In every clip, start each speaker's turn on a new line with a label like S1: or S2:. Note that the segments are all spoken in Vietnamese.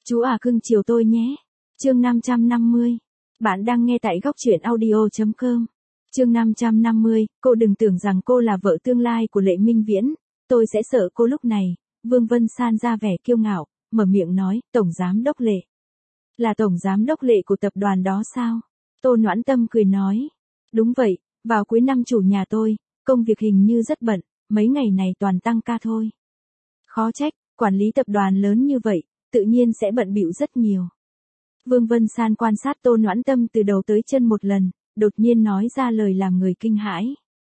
S1: Chú à cưng chiều tôi nhé. Chương 550. Bạn đang nghe tại góc truyện audio.com. Chương 550, cô đừng tưởng rằng cô là vợ tương lai của Lệ Minh Viễn, tôi sẽ sợ cô lúc này. Vương Vân San ra vẻ kiêu ngạo, mở miệng nói, Tổng Giám Đốc Lệ. Là Tổng Giám Đốc Lệ của tập đoàn đó sao? Tô Noãn Tâm cười nói. Đúng vậy, vào cuối năm chủ nhà tôi, công việc hình như rất bận, mấy ngày này toàn tăng ca thôi. Khó trách, quản lý tập đoàn lớn như vậy, tự nhiên sẽ bận bịu rất nhiều. Vương Vân San quan sát Tô Noãn Tâm từ đầu tới chân một lần, đột nhiên nói ra lời làm người kinh hãi.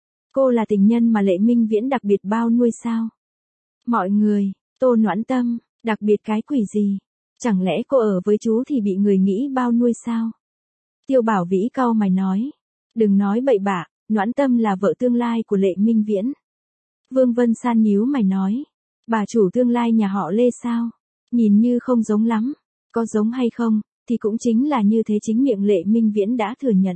S1: Cô là tình nhân mà Lệ Minh Viễn đặc biệt bao nuôi sao? Mọi người, Tô Noãn Tâm, đặc biệt cái quỷ gì? Chẳng lẽ cô ở với chú thì bị người nghĩ bao nuôi sao? Tiêu Bảo Vĩ cau mày nói. Đừng nói bậy bạ, Noãn Tâm là vợ tương lai của Lệ Minh Viễn. Vương Vân San nhíu mày nói. Bà chủ tương lai nhà họ Lê sao? Nhìn như không giống lắm. Có giống hay không, thì cũng chính là như thế, chính miệng Lệ Minh Viễn đã thừa nhận.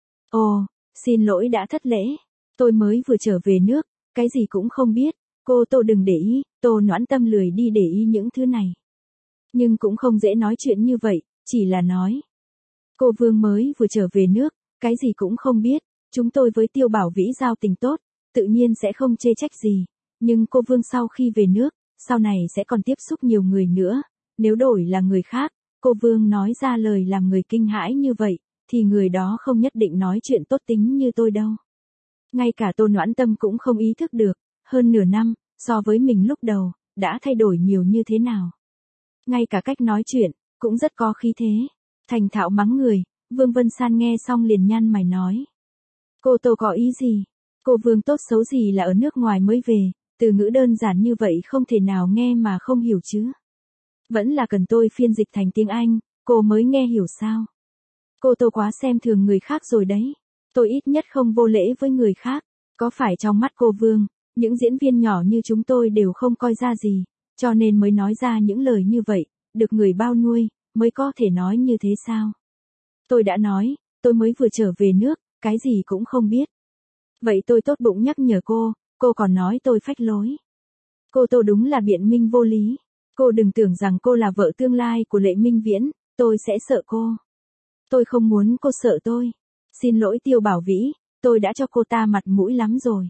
S1: Ồ, xin lỗi đã thất lễ. Tôi mới vừa trở về nước, cái gì cũng không biết. Cô Tô đừng để ý, Tô Noãn Tâm lười đi để ý những thứ này. Nhưng cũng không dễ nói chuyện như vậy, chỉ là nói. Cô Vương mới vừa trở về nước, cái gì cũng không biết. Chúng tôi với Tiêu Bảo Vĩ giao tình tốt, tự nhiên sẽ không chê trách gì. Nhưng cô Vương sau khi về nước, sau này sẽ còn tiếp xúc nhiều người nữa. Nếu đổi là người khác, cô Vương nói ra lời làm người kinh hãi như vậy, thì người đó không nhất định nói chuyện tốt tính như tôi đâu. Ngay cả Tô Noãn Tâm cũng không ý thức được, hơn nửa năm, so với mình lúc đầu, đã thay đổi nhiều như thế nào. Ngay cả cách nói chuyện, cũng rất có khí thế. Thành thạo mắng người, Vương Vân San nghe xong liền nhăn mày nói. Cô Tô có ý gì? Cô Vương tốt xấu gì là ở nước ngoài mới về, từ ngữ đơn giản như vậy không thể nào nghe mà không hiểu chứ. Vẫn là cần tôi phiên dịch thành tiếng Anh, cô mới nghe hiểu sao? Cô Tô quá xem thường người khác rồi đấy. Tôi ít nhất không vô lễ với người khác. Có phải trong mắt cô Vương, những diễn viên nhỏ như chúng tôi đều không coi ra gì, cho nên mới nói ra những lời như vậy, được người bao nuôi, mới có thể nói như thế sao? Tôi đã nói, tôi mới vừa trở về nước, cái gì cũng không biết. Vậy tôi tốt bụng nhắc nhở cô còn nói tôi phách lối. Cô Tô đúng là biện minh vô lý. Cô đừng tưởng rằng cô là vợ tương lai của Lệ Minh Viễn, tôi sẽ sợ cô. Tôi không muốn cô sợ tôi. Xin lỗi Tiêu Bảo Vĩ, tôi đã cho cô ta mặt mũi lắm rồi.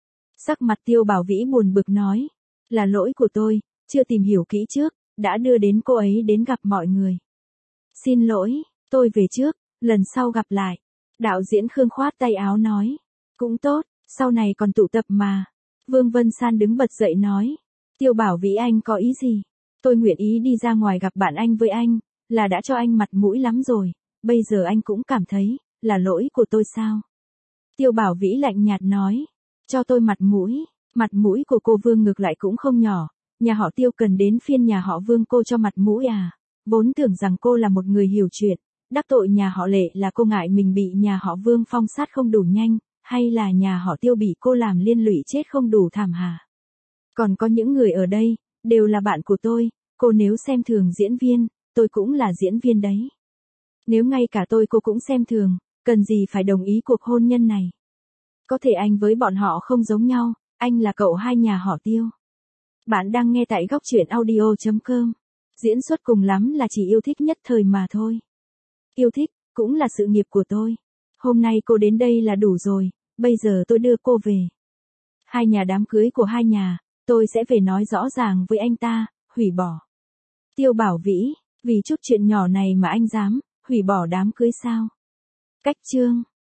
S1: Sắc mặt Tiêu Bảo Vĩ buồn bực nói. Là lỗi của tôi, chưa tìm hiểu kỹ trước, đã đưa đến cô ấy đến gặp mọi người. Xin lỗi, tôi về trước, lần sau gặp lại. Đạo diễn Khương khoát tay áo nói. Cũng tốt, sau này còn tụ tập mà. Vương Vân San đứng bật dậy nói. Tiêu Bảo Vĩ anh có ý gì? Tôi nguyện ý đi ra ngoài gặp bạn anh với anh, là đã cho anh mặt mũi lắm rồi. Bây giờ anh cũng cảm thấy, là lỗi của tôi sao? Tiêu Bảo Vĩ lạnh nhạt nói. Cho tôi mặt mũi của cô Vương ngược lại cũng không nhỏ. Nhà họ Tiêu cần đến phiên nhà họ Vương cô cho mặt mũi à? Vốn tưởng rằng cô là một người hiểu chuyện, đắc tội nhà họ Lệ là cô ngại mình bị nhà họ Vương phong sát không đủ nhanh, hay là nhà họ Tiêu bị cô làm liên lụy chết không đủ thảm hả? Còn có những người ở đây, đều là bạn của tôi, cô nếu xem thường diễn viên, tôi cũng là diễn viên đấy. Nếu ngay cả cô cũng xem thường, cần gì phải đồng ý cuộc hôn nhân này? Có thể anh với bọn họ không giống nhau, anh là cậu hai nhà họ Tiêu. Bạn đang nghe tại góc truyện audio.com. Diễn xuất cùng lắm là chỉ yêu thích nhất thời mà thôi. Yêu thích, cũng là sự nghiệp của tôi. Hôm nay cô đến đây là đủ rồi, bây giờ tôi đưa cô về. Hai nhà đám cưới của hai nhà, tôi sẽ về nói rõ ràng với anh ta, hủy bỏ. Tiêu Bảo Vĩ, vì chút chuyện nhỏ này mà anh dám hủy bỏ đám cưới sao? Cách chương